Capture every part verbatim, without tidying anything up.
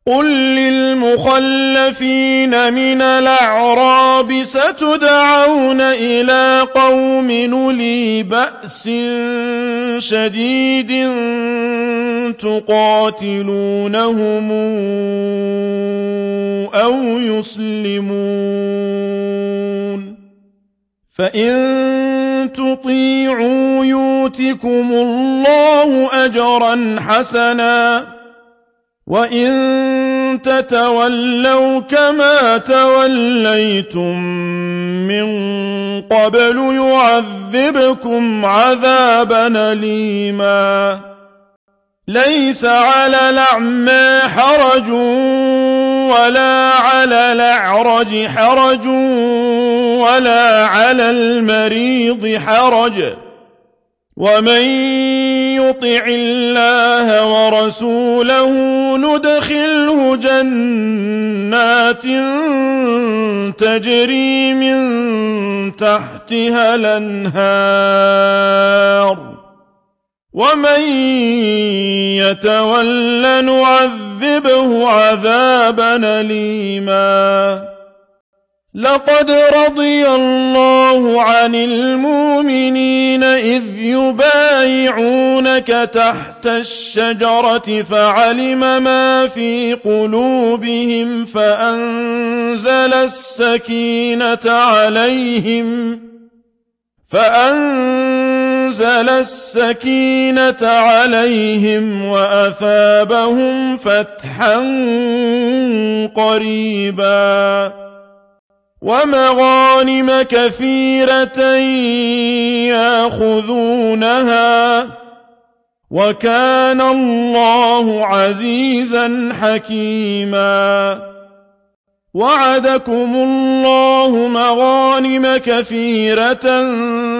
قل للمخلفين من الأعراب ستدعون إلى قوم أولي بأس شديد تقاتلونهم أو يسلمون فإن تطيعوا يؤتكم الله أجرا حسنا وإن تتولوا كما توليتم من قبل يعذبكم عذابا أليما ليس على الأعمى حرج ولا على الأعرج حرج ولا على المريض حرج ومن يطع الله ورسوله ندخله جنات تجري من تحتها الأنهار ومن يتول نعذبه عذابا أليما لقد رضي الله عن المؤمنين إذ يبايعونك تحت الشجرة فعلم ما في قلوبهم فأنزل السكينة عليهم فأنزل السكينة عليهم وأثابهم فتحا قريبا ومغانم كثيرة يأخذونها وكان الله عزيزا حكيما وعدكم الله مغانم كثيرة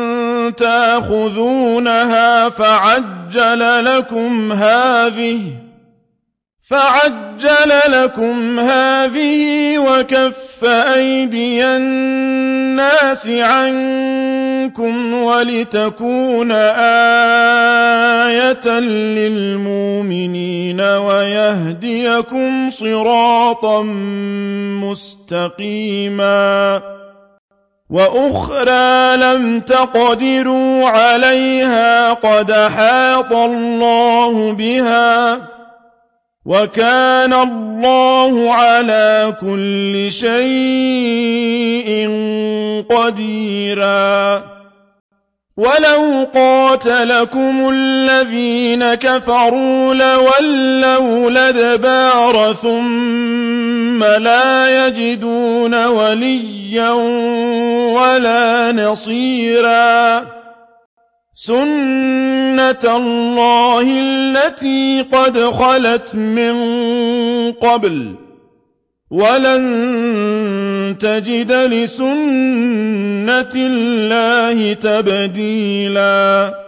تأخذونها فعجل لكم هذه فعجل لكم هذه وكف أيدي الناس عنكم ولتكون آية للمؤمنين ويهديكم صراطا مستقيما وأخرى لم تقدروا عليها قد أحاط الله بها وكان الله على كل شيء قديرا ولو قاتلكم الذين كفروا لولوا الأدبار ثم لا يجدون وليا ولا نصيرا سنة الله التي قد خلت من قبل ولن تجد لسنة الله تبديلا